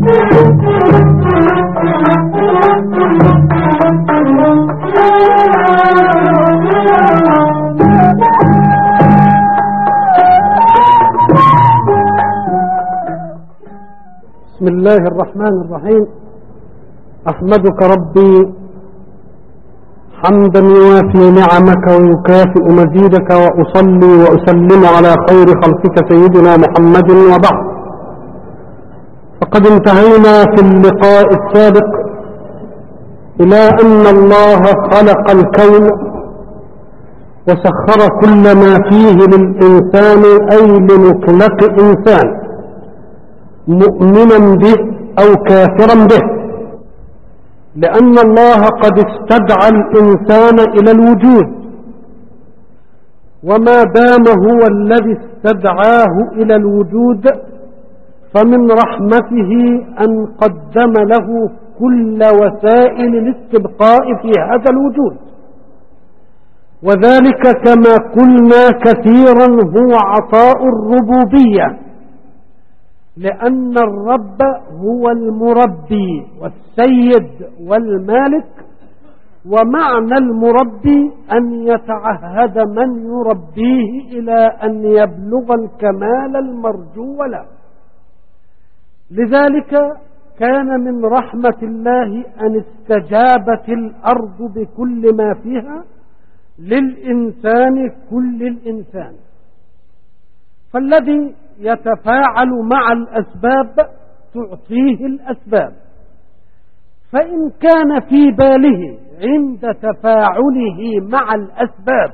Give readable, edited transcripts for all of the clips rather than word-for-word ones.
بسم الله الرحمن الرحيم. أحمدك ربي حمدا يوافي نعمك ويكافئ مزيدك، وأصلي وأسلم على خير خلقك سيدنا محمد. وبعد، فقد انتهينا في اللقاء السابق إلى أن الله خلق الكون وسخر كل ما فيه للإنسان، أي لمطلق إنسان مؤمنا به أو كافرا به، لأن الله قد استدعى الإنسان إلى الوجود، وما دام هو الذي استدعاه إلى الوجود فمن رحمته أن قدم له كل وسائل الاستبقاء في هذا الوجود، وذلك كما قلنا كثيرا هو عطاء الربوبية، لأن الرب هو المربي والسيد والمالك، ومعنى المربي أن يتعهد من يربيه إلى أن يبلغ الكمال المرجو له. لذلك كان من رحمة الله أن استجابت الأرض بكل ما فيها للإنسان كل الإنسان، فالذي يتفاعل مع الأسباب تعطيه الأسباب، فإن كان في باله عند تفاعله مع الأسباب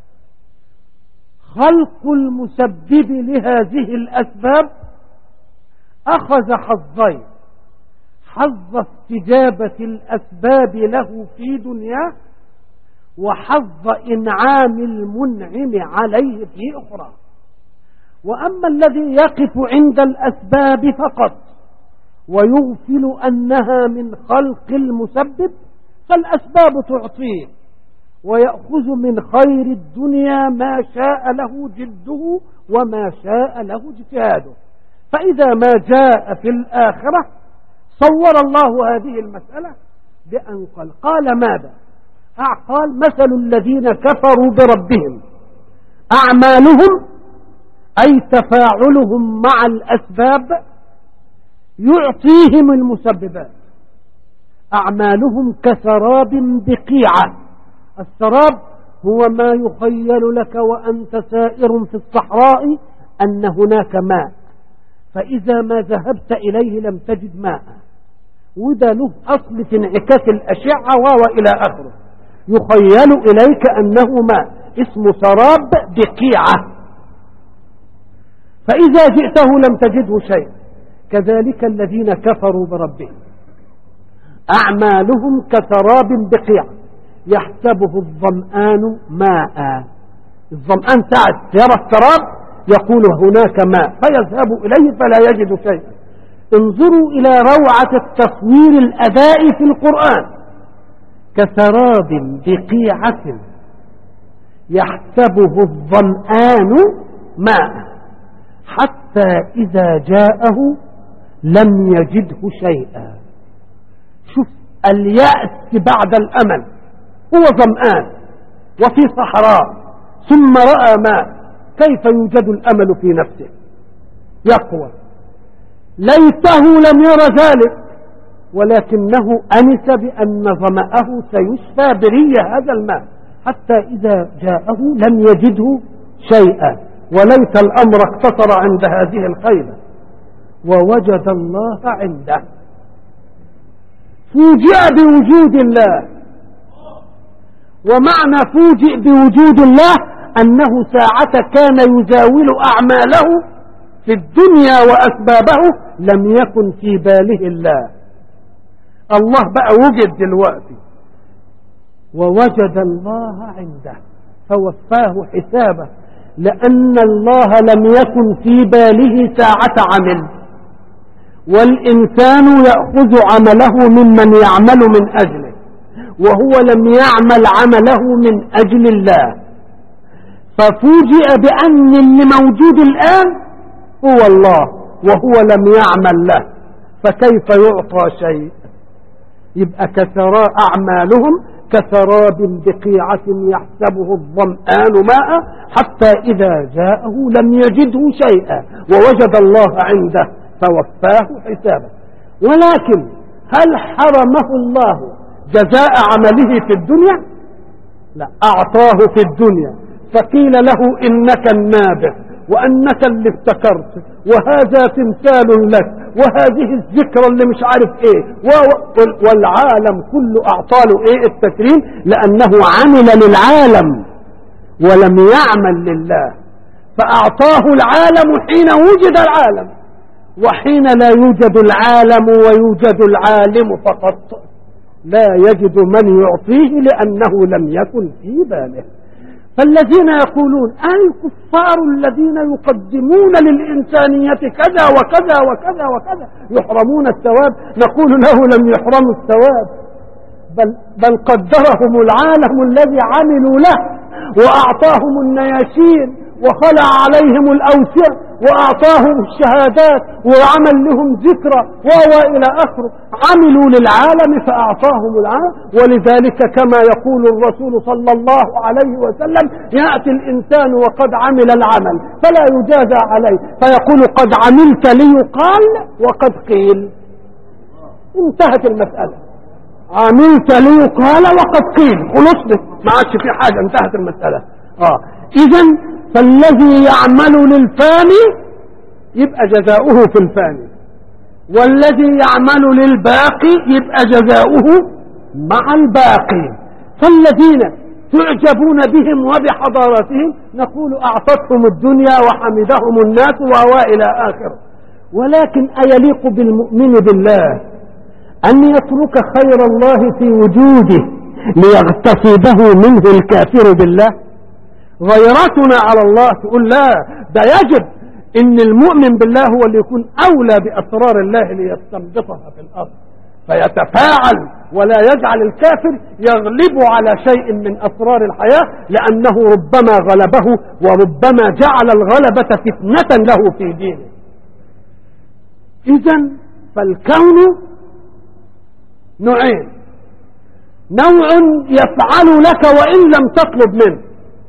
خلق المسبب لهذه الأسباب أخذ حظين: حظ استجابة الأسباب له في دنياه، وحظ إنعام المنعم عليه في أخرى. وأما الذي يقف عند الأسباب فقط ويغفل أنها من خلق المسبب، فالأسباب تعطيه ويأخذ من خير الدنيا ما شاء له جده وما شاء له اجتهاده. فإذا ما جاء في الآخرة صور الله هذه المسألة بأن قال ماذا؟ قال: مثل الذين كفروا بربهم أعمالهم، أي تفاعلهم مع الأسباب يعطيهم المسببات. أعمالهم كسراب بقيعة. السراب هو ما يخيل لك وأنت سائر في الصحراء أن هناك ماء، فإذا ما ذهبت إليه لم تجد ماء، وده له أصل في انعكاس الأشعة وإلى آخره، يخيل إليك أنه ماء، اسمه سراب بقيعة. فإذا جئته لم تجده شيء. كذلك الذين كفروا بربهم أعمالهم كسراب بقيعة يحسبه الظمآن ماء. الظمآن ساعة يرى السراب يقول هناك ماء، فيذهب إليه فلا يجد شيئا. انظروا إلى روعة التصوير الأدائي في القرآن: كسراب بقيعة يحسبه الظمآن ماء حتى إذا جاءه لم يجده شيئا. شوف اليأس بعد الأمل، هو ظمآن وفي صحراء ثم رأى ماء، كيف يوجد الأمل في نفسه؟ يقوى. ليته لم يرى ذلك، ولكنه أنس بأن ظمأه سيشفى بري هذا الماء، حتى إذا جاءه لم يجده شيئا. وليت الأمر اقتصر عند هذه الخيبة ووجد الله عنده. فوجئ بوجود الله، ومعنى فوجئ بوجود الله أنه ساعة كان يزاول أعماله في الدنيا وأسبابه لم يكن في باله الله. الله بقى وجد دلوقتي، ووجد الله عنده فوفاه حسابه، لأن الله لم يكن في باله ساعة عمل. والإنسان يأخذ عمله ممن يعمل من أجله، وهو لم يعمل عمله من أجل الله، ففوجئ بأن اللي موجود الآن هو الله وهو لم يعمل له. فكيف يعطى شيء؟ يبقى أعمالهم كسراب بقيعة يحسبه الظمآن ماء حتى إذا جاءه لم يجده شيئا ووجد الله عنده فوفاه حسابه. ولكن هل حرمه الله جزاء عمله في الدنيا؟ لا، أعطاه في الدنيا، فقيل له إنك النابع وأنك اللي ابتكرت وهذا تمثال لك وهذه الذكرى اللي مش عارف ايه والعالم كله أعطاله ايه التكريم، لأنه عمل للعالم ولم يعمل لله، فأعطاه العالم حين وجد العالم، وحين لا يوجد العالم ويوجد العالم فقط لا يجد من يعطيه لأنه لم يكن في باله. فالذين يقولون الكفار الذين يقدمون للإنسانية كذا وكذا وكذا وكذا يحرمون الثواب، نقول له لم يحرموا الثواب، بل قدرهم العالم الذي عملوا له وأعطاهم النياشين وخلع عليهم الأوسع وأعطاهم الشهادات وعمل لهم ذكرى وإلى آخره، عملوا للعالم فأعطاهم العالم. ولذلك كما يقول الرسول صلى الله عليه وسلم يأتي الإنسان وقد عمل العمل فلا يجازى عليه فيقول قد عملت ليقال وقد قيل، انتهت المسألة، عملت ليقال وقد قيل، خلصنا ما عادش في حاجة، انتهت المسألة. إذن فالذي يعمل للفاني يبقى جزاؤه في الفاني، والذي يعمل للباقي يبقى جزاؤه مع الباقي. فالذين تعجبون بهم وبحضارتهم نقول أعطتهم الدنيا وحمدهم الناس وإلى آخره، ولكن أيليق بالمؤمن بالله أن يترك خير الله في وجوده ليغتصبه منه الكافر بالله؟ غيرتنا على الله تقول لا، ده يجب ان المؤمن بالله هو اللي يكون اولى باسرار الله ليستنبطها في الارض فيتفاعل، ولا يجعل الكافر يغلب على شيء من اسرار الحياة، لانه ربما غلبه وربما جعل الغلبة فتنة له في دينه. اذن فالكون نوعين، نوع يفعل لك وان لم تطلب منه،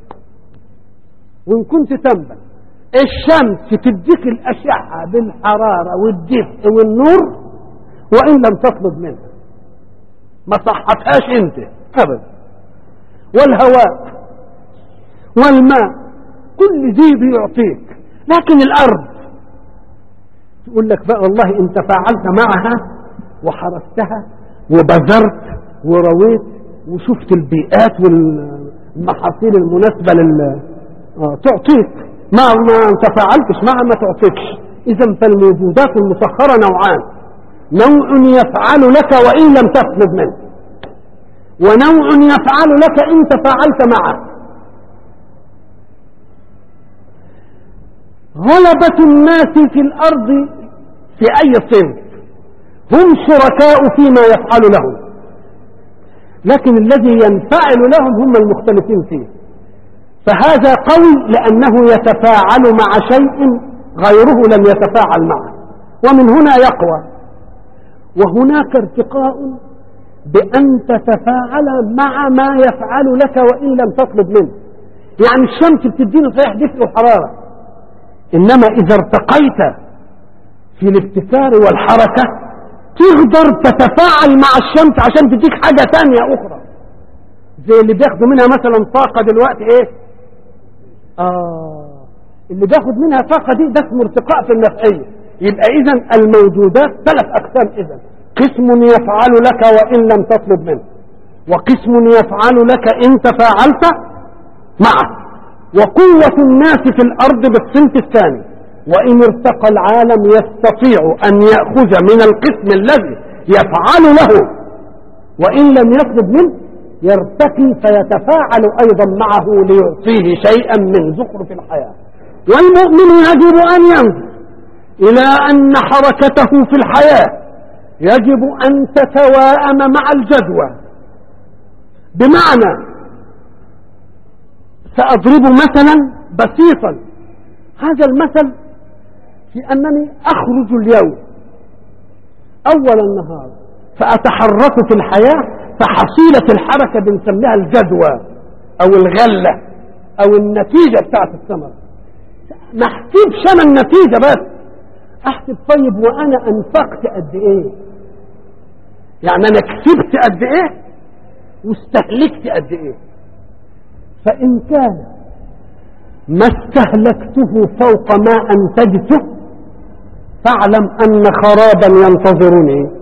وإن كنت تنبل الشمس تديك الأشعة بالحرارة والدفء والنور وإن لم تطلب منها، ما صحتهاش أنت أبدا، والهواء والماء كل ذي بيعطيك، لكن الأرض تقول لك بقى والله أنت فعلت معها وحرستها وبذرت ورويت وشفت البيئات والمحاصيل المناسبة تعطيك، ما تفاعلتش معها ما تعطيكش. إذن فالموجودات المسخرة نوعان، نوع يفعل لك وإن لم تطلب منه، ونوع يفعل لك إن تفاعلت معه. غلبة الناس في الأرض في أي صنف هم شركاء فيما يفعل لهم، لكن الذي ينفعل لهم هم المختلفين فيه، فهذا قوي لأنه يتفاعل مع شيء غيره لم يتفاعل معه، ومن هنا يقوى. وهناك ارتقاء بأن تتفاعل مع ما يفعل لك وإن لم تطلب منه، يعني الشمس بتديني صحيح دفء وحرارة، إنما إذا ارتقيت في الابتكار والحركة تقدر تتفاعل مع الشمس عشان تديك حاجة تانية أخرى، زي اللي بياخدوا منها مثلا طاقة دلوقتي ايه اللي بياخد منها طاقة دي ده اسمه ارتقاء في النفعية. يبقى اذا الموجودات ثلاث اقسام، اذا قسم يفعل لك وان لم تطلب منه، وقسم يفعل لك ان تفاعلت معه، وقوة الناس في الارض بالصنف الثاني. وان ارتقى العالم يستطيع ان يأخذ من القسم الذي يفعل له وان لم يطلب منه، يرتقي فيتفاعل أيضا معه ليعطيه شيئا من زخرف الحياة. والمؤمن يجب أن ينظر إلى أن حركته في الحياة يجب أن تتواءم مع الجدوى، بمعنى سأضرب مثلا بسيطا، هذا المثل في أنني أخرج اليوم أول النهار فأتحرك في الحياة، فحصيلة الحركة بنسميها الجدوى أو الغلة أو النتيجة بتاعت الثمرة. ما احسبش أنا النتيجة بس، أحسب طيب وأنا أنفقت قد إيه، يعني أنا كسبت قد إيه واستهلكت قد إيه. فإن كان ما استهلكته فوق ما أنتجته فاعلم أن خرابا ينتظرني،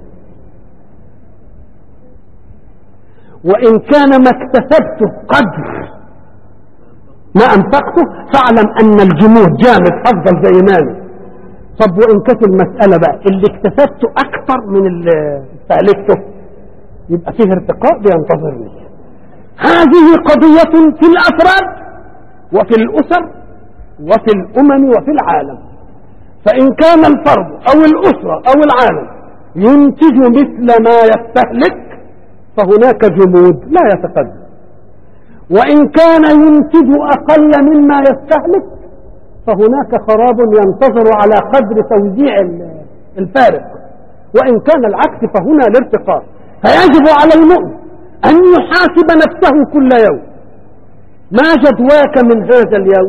وإن كان ما اكتسبته قدر ما أنفقته فاعلم أن الجمود جامد أفضل زي مالي. طب وإن كانت المسألة بقى اللي اكتسبته أكثر من اللي استهلكته يبقى فيه ارتقاء بينتظرني. هذه قضية في الأفراد وفي الأسر وفي الأمم وفي العالم. فإن كان الفرد أو الأسرة أو العالم ينتج مثل ما يستهلك فهناك جمود لا يتقدم، وإن كان ينتج أقل مما يستهلك فهناك خراب ينتظر على قدر توزيع الفارق، وإن كان العكس فهنا الارتقاء. فيجب على المؤمن أن يحاسب نفسه كل يوم، ما جدواك من هذا اليوم،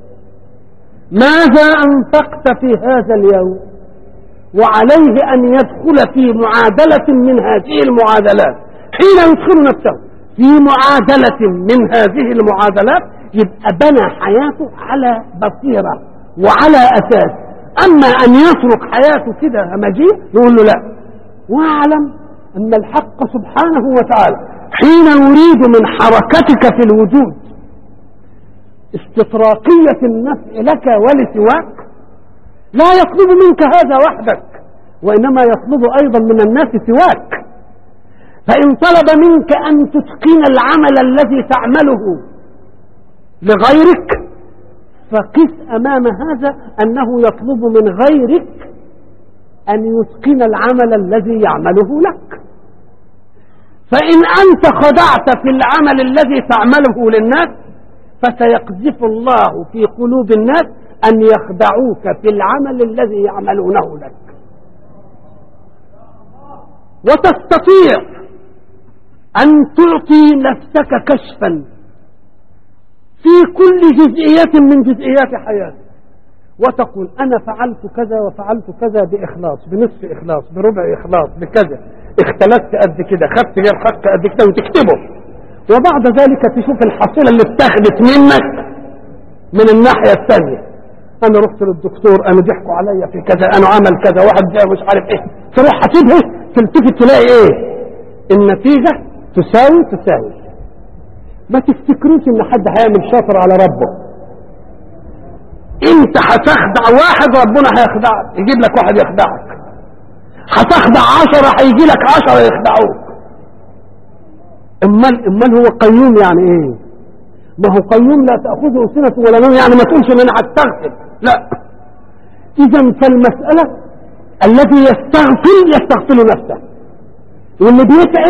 ماذا أنفقت في هذا اليوم، وعليه أن يدخل في معادلة من هذه المعادلات. حين يدخل نفسه في معادلة من هذه المعادلات يبقى بنى حياته على بصيرة وعلى أساس. أما أن يترك حياته كده همجيه نقول له لا. واعلم أن الحق سبحانه وتعالى حين يريد من حركتك في الوجود استطراقية النفع لك ولسواك لا يطلب منك هذا وحدك، وإنما يطلب أيضا من الناس سواك. فإن طلب منك أن تتقن العمل الذي تعمله لغيرك فقس أمام هذا أنه يطلب من غيرك أن يتقن العمل الذي يعمله لك. فإن أنت خدعت في العمل الذي تعمله للناس فسيقذف الله في قلوب الناس أن يخدعوك في العمل الذي يعملونه لك. وتستطيع أن تعطي نفسك كشفا في كل جزئية من جزئيات حياتك وتقول أنا فعلت كذا وفعلت كذا بإخلاص، بنصف إخلاص، بربع إخلاص، بكذا، اختلفت قد كده، خدت غير خدت قد كده، وتكتبه. وبعد ذلك تشوف الحصيلة اللي اتخذت منك من الناحية الثانية. أنا رحت للدكتور، أنا ضحكوا عليا في كذا، أنا عمل كذا، واحد جاء مش عارف إيه، تروح حسبها تلتفت تلاقي إيه؟ النتيجة تساوي. ما تفتكروش إن حد هيعمل شاطر على ربه. أنت هتخدع واحد ربنا هيخدعك، يجيب لك واحد يخدعك. هتخدع 10 هيجي لك 10 يخدعوك. امال هو قيوم يعني ايه؟ ما هو قيوم لا تأخذه سنة ولا نوم، يعني ما تقولش ان انا هستغفر، لا. اذا فالمسألة الذي يستغفل نفسه، واللي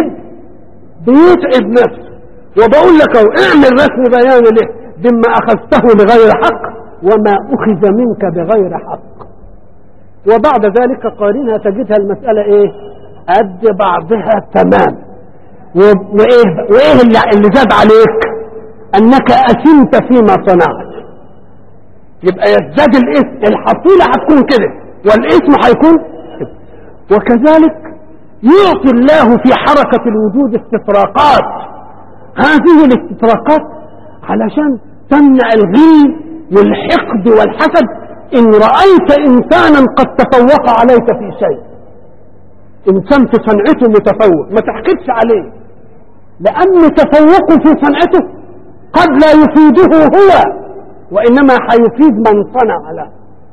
بيتعب نفسه. وبقول لك اهو اعمل رسم بيان له بما اخذته بغير حق وما اخذ منك بغير حق، وبعد ذلك قارنها تجدها المسألة ايه؟ قد بعضها تمام. وايه اللي زاد عليك؟ انك اثمت فيما صنعت. يبقى يزداد الاثم، الحصيلة هتكون كده والاثم هيكون كده. وكذلك يعطي الله في حركة الوجود استطراقات. هذه الاستطراقات علشان تمنع الغل والحقد والحسد. إن رأيت إنسانا قد تفوق عليك في شيء، إنسان في صنعته متفوق، ما تحقدش عليه، لأن تفوقه في صنعته قد لا يفيده هو وإنما هيفيد من صنع له.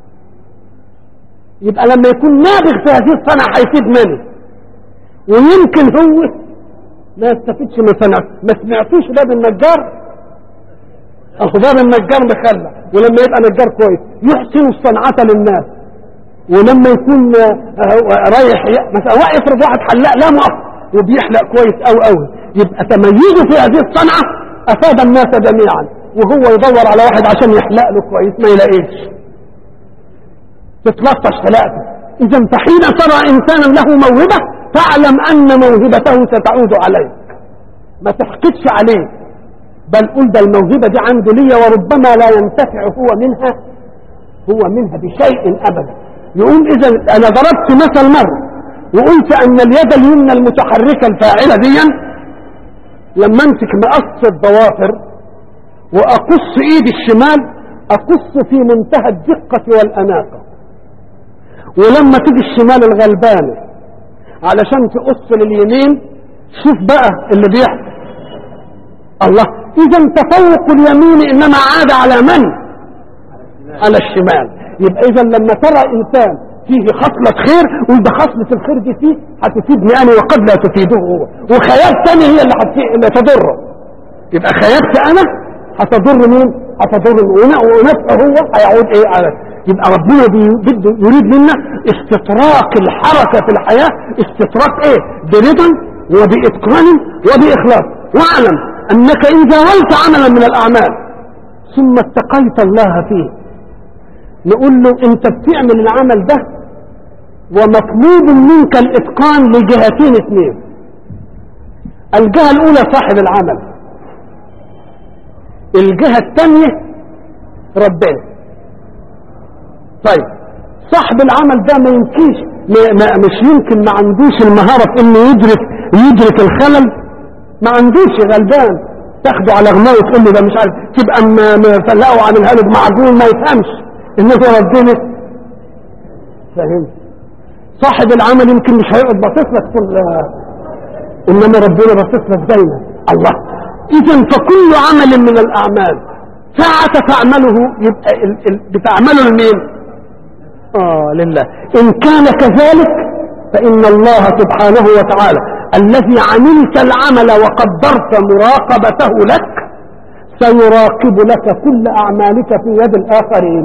يبقى لما يكون نابغ في هذه الصنعة هيفيد منه، ويمكن هو ما يستفيدش من صنعته. ما سمعتوش باب النجار؟ أخبار النجار مخلع، ولما يبقى نجار كويس يحسن الصنعة للناس، ولما يكون رايح مثلا افرض واحد حلاق لا مؤخر وبيحلق كويس أو يبقى تميزه في هذه الصنعة أفاد الناس جميعا، وهو يدور على واحد عشان يحلق له كويس ما يلاقيش، تتلطش حلاقته. إذا فحين ترى إنسانا له موهبة فاعلم أن موهبته ستعود عليك، ما تحقدش عليه، بل قل ده الموهبة دي عنده لي وربما لا ينتفع هو منها بشيء أبدا. يقول إذا أنا ضربت مثل مرة وقلت أن اليد اليمنى المتحركة الفاعلة دي لما امسك مقص الضوافر وأقص إيدي الشمال أقص في منتهى الدقة والأناقة، ولما تيجي الشمال الغلبانة علشان تقص لليمين شوف بقى اللي بيحصل. الله، إذا تفوق اليمين إنما عاد على من؟ على الشمال. يبقى إذا لما ترى إنسان فيه خصلة خير وإذا خصلة الخير دي فيه هتفيدني أنا وقد لا تفيده هو، وخيابت تاني هي اللي تضره. يبقى خيابت أنا هتضر مين؟ هتضر ونفعه هو هيعود إيه على. يبقى ربنا يريد منا استطراق الحركة في الحياة، استطراق إيه؟ برضا وبإتقان وبإخلاص. واعلم أنك إن زاولت عملا من الأعمال ثم اتقيت الله فيه نقول له أنت بتعمل العمل ده ومطلوب منك الإتقان لجهتين اثنين. الجهة الأولى صاحب العمل، الجهة الثانية ربنا. طيب صاحب العمل ده ما يمكنش مش يمكن ما عندوش المهارة في انه يدرك الخلل، ما عندوش، غلبان، تاخده على غماء وتقول له ده مش عارف، تبقى فلقوا عاملها له بمعجون ما يفهمش انه ربنا فاهم. صاحب العمل يمكن مش هيقعد باصص لك انما ربنا باصص لك دايما. الله، اذا فكل عمل من الاعمال ساعة تعمله يبقى بتعمله لمين؟ لله. إن كان كذلك فإن الله سبحانه وتعالى الذي عملت العمل وقدرت مراقبته لك سيراقب لك كل أعمالك في يد الآخرين،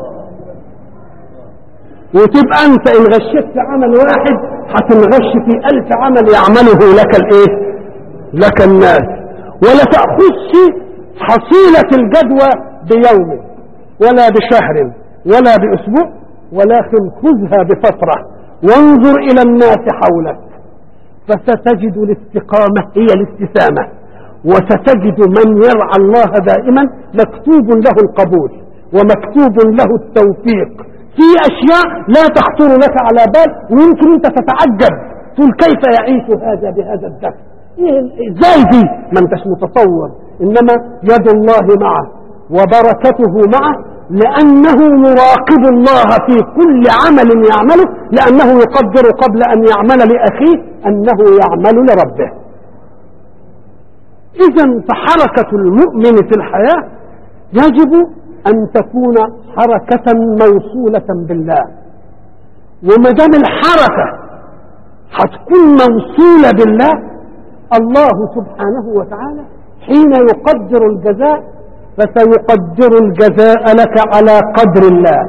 وتبقى أنت إن غشت عمل واحد هتنغش في 1000 عمل يعمله لك الإيه؟ لك الناس. ولا تأخذش حصيلة الجدوى بيوم ولا بشهر ولا بأسبوع، ولكن خذها بفترة وانظر إلى الناس حولك فستجد الاستقامة هي الاستسامة، وستجد من يرعى الله دائما مكتوب له القبول ومكتوب له التوفيق في أشياء لا تخطر لك على بال، ويمكن أنت تتعجب تقول كيف يعيش هذا بهذا الدفع، ازاي دي؟ ما انتش متصور. إنما يد الله معه وبركته معه، لأنه يراقب الله في كل عمل يعمله، لأنه يقدر قبل أن يعمل لأخيه أنه يعمل لربه. إذا فحركة المؤمن في الحياة يجب أن تكون حركة موصولة بالله، وما دام الحركة هتكون موصولة بالله، الله سبحانه وتعالى حين يقدر الجزاء فسيقدر الجزاء لك على قدر الله،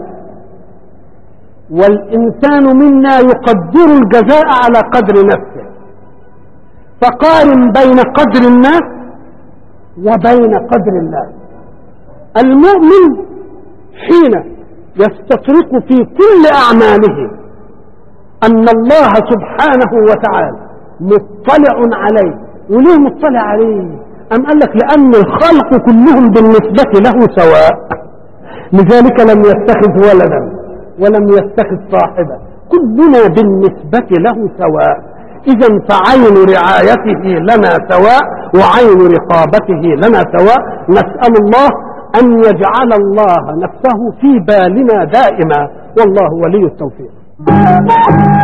والإنسان منا يقدر الجزاء على قدر نفسه. فقارن بين قدر الناس وبين قدر الله. المؤمن حين يستطرق في كل أعماله أن الله سبحانه وتعالى مطلع عليه. وليه مطلع عليه؟ أم قال لك لأن الخلق كلهم بالنسبة له سواء، لذلك لم يتخذ ولدا ولم يتخذ صاحبا، كلنا بالنسبة له سواء. إذا فعين رعايته لنا سواء وعين رقابته لنا سواء. نسأل الله أن يجعل الله نفسه في بالنا دائما، والله ولي التوفيق.